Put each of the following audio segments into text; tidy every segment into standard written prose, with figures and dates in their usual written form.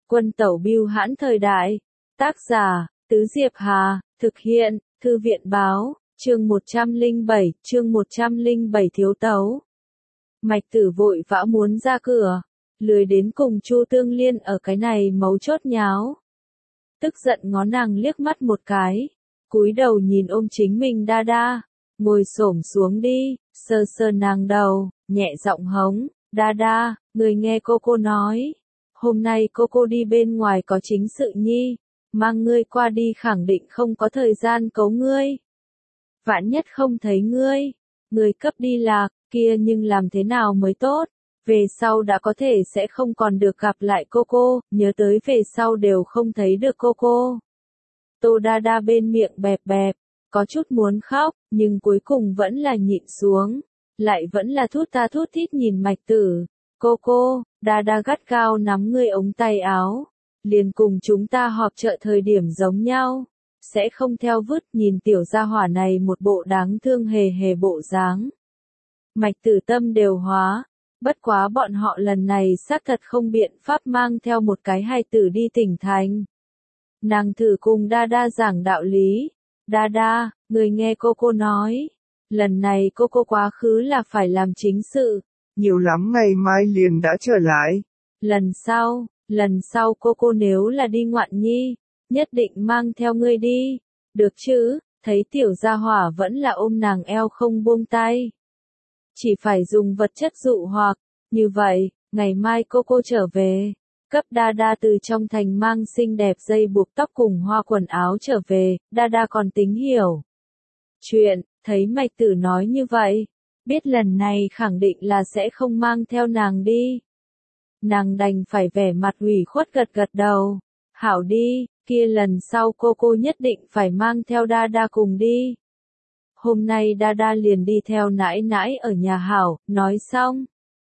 Quân tẩu bưu hãn thời đại. Tác giả, Tứ Diệp Hà, thực hiện, Thư viện báo, chương 107 thiếu tấu. Mạch Tử vội vã muốn ra cửa, lười đến cùng Chu Tương Liên ở cái này mấu chốt nháo. Tức giận ngó nàng liếc mắt một cái, cúi đầu nhìn ôm chính mình đa đa, ngồi xổm xuống đi, sờ sờ nàng đầu, nhẹ giọng hống, đa đa, người nghe cô nói. Hôm nay cô đi bên ngoài có chính sự nhi, mang ngươi qua đi khẳng định không có thời gian cấu ngươi. Vạn nhất không thấy ngươi cấp đi lạc, kia nhưng làm thế nào mới tốt, về sau đã có thể sẽ không còn được gặp lại cô, nhớ tới về sau đều không thấy được cô. Tô đa đa bên miệng bẹp bẹp, có chút muốn khóc, nhưng cuối cùng vẫn là nhịn xuống, lại vẫn là thút tha thút thít nhìn Mạch Tử. Cô, đa đa gắt gao nắm ngươi ống tay áo, liền cùng chúng ta họp chợ thời điểm giống nhau, sẽ không theo vứt, nhìn tiểu gia hỏa này một bộ đáng thương hề hề bộ dáng. Mạch Tử tâm đều hóa, bất quá bọn họ lần này xác thật không biện pháp mang theo một cái hài tử đi tỉnh thành. Nàng thử cùng đa đa giảng đạo lý, đa đa, người nghe cô nói, lần này cô quá khứ là phải làm chính sự. Nhiều lắm ngày mai liền đã trở lại. Lần sau cô nếu là đi ngoạn nhi, nhất định mang theo ngươi đi, được chứ? Thấy tiểu gia hỏa vẫn là ôm nàng eo không buông tay. Chỉ phải dùng vật chất dụ hoặc, như vậy, ngày mai cô trở về, cấp đa đa từ trong thành mang xinh đẹp dây buộc tóc cùng hoa quần áo trở về, đa đa còn tính hiểu chuyện, thấy Mạch Tử nói như vậy, biết lần này khẳng định là sẽ không mang theo nàng đi. Nàng đành phải vẻ mặt ủy khuất gật đầu. Hảo đi, kia lần sau cô nhất định phải mang theo đa đa cùng đi. Hôm nay đa đa liền đi theo nãi nãi ở nhà Hảo, nói xong.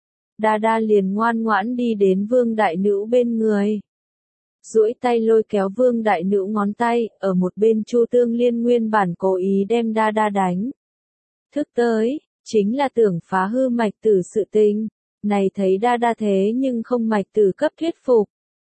Đa đa liền ngoan ngoãn đi đến Vương Đại Nữ bên người. Duỗi tay lôi kéo Vương Đại Nữ ngón tay, ở một bên Chu Tương Liên nguyên bản cố ý đem đa đa đánh. Thức tới, chính là tưởng phá hư Mạch Tử sự tình. Này thấy đa đa thế nhưng không Mạch Tử cấp thuyết phục.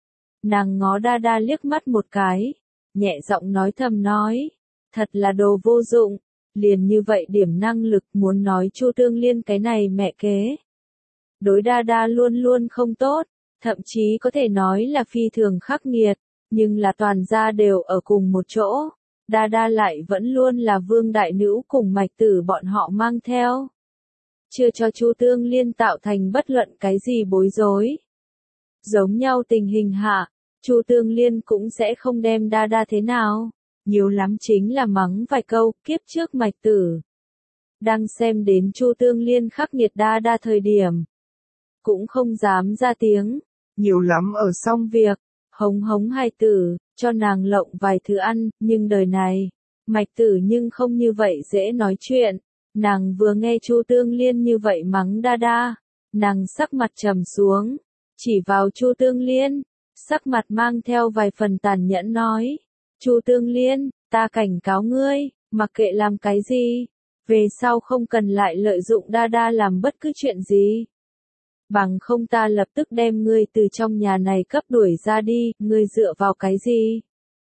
Nàng ngó đa đa liếc mắt một cái, nhẹ giọng nói thầm nói, thật là đồ vô dụng, liền như vậy điểm năng lực muốn nói Chu Tương Liên cái này mẹ kế. Đối đa đa luôn luôn không tốt, thậm chí có thể nói là phi thường khắc nghiệt, nhưng là toàn gia đều ở cùng một chỗ. Đa đa lại vẫn luôn là Vương Đại Nữ cùng Mạch Tử bọn họ mang theo. Chưa cho Chu Tương Liên tạo thành bất luận cái gì bối rối. Giống nhau tình hình hạ, Chu Tương Liên cũng sẽ không đem đa đa thế nào. Nhiều lắm chính là mắng vài câu, kiếp trước Mạch Tử. Đang xem đến Chu Tương Liên khắc nghiệt đa đa thời điểm. Cũng không dám ra tiếng. Nhiều lắm ở xong việc, hống hài tử, cho nàng lộng vài thứ ăn, nhưng đời này, Mạch Tử nhưng không như vậy dễ nói chuyện. Nàng vừa nghe Chu Tương Liên như vậy mắng đa đa, nàng sắc mặt trầm xuống, chỉ vào Chu Tương Liên, sắc mặt mang theo vài phần tàn nhẫn nói, Chu Tương Liên, ta cảnh cáo ngươi, mặc kệ làm cái gì, về sau không cần lại lợi dụng đa đa làm bất cứ chuyện gì. Bằng không ta lập tức đem ngươi từ trong nhà này cấp đuổi ra đi, ngươi dựa vào cái gì?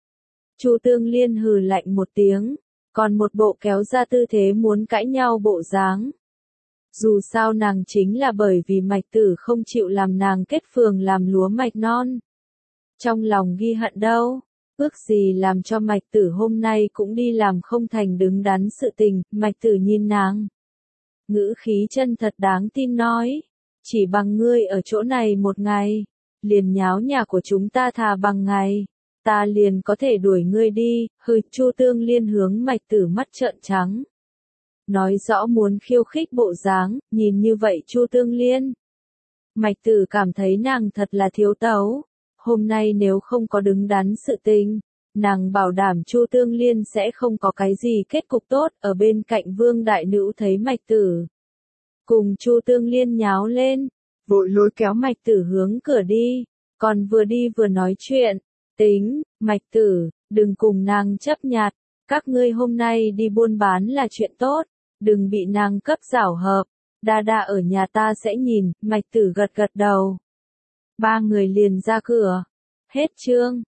Chu Tương Liên hừ lạnh một tiếng, còn một bộ kéo ra tư thế muốn cãi nhau bộ dáng. Dù sao nàng chính là bởi vì Mạch Tử không chịu làm nàng kết phường làm lúa mạch non. Trong lòng ghi hận đâu, ước gì làm cho Mạch Tử hôm nay cũng đi làm không thành đứng đắn sự tình, Mạch Tử nhìn nàng. Ngữ khí chân thật đáng tin nói, chỉ bằng ngươi ở chỗ này một ngày, liền nháo nhà của chúng ta thà bằng ngày. Ta liền có thể đuổi ngươi đi, Chu Tương Liên hướng Mạch Tử mắt trợn trắng. Nói rõ muốn khiêu khích bộ dáng, nhìn như vậy Chu Tương Liên. Mạch Tử cảm thấy nàng thật là thiếu tấu, hôm nay nếu không có đứng đắn sự tình, nàng bảo đảm Chu Tương Liên sẽ không có cái gì kết cục tốt, ở bên cạnh Vương Đại Nữ thấy Mạch Tử. Cùng Chu Tương Liên nháo lên, vội lôi kéo Mạch Tử hướng cửa đi, còn vừa đi vừa nói chuyện. Tính, Mạch Tử, đừng cùng nàng chấp nhặt, các ngươi hôm nay đi buôn bán là chuyện tốt, đừng bị nàng cấp giảo hợp, đa đa ở nhà ta sẽ nhìn, Mạch Tử gật đầu. Ba người liền ra cửa, Hết chương.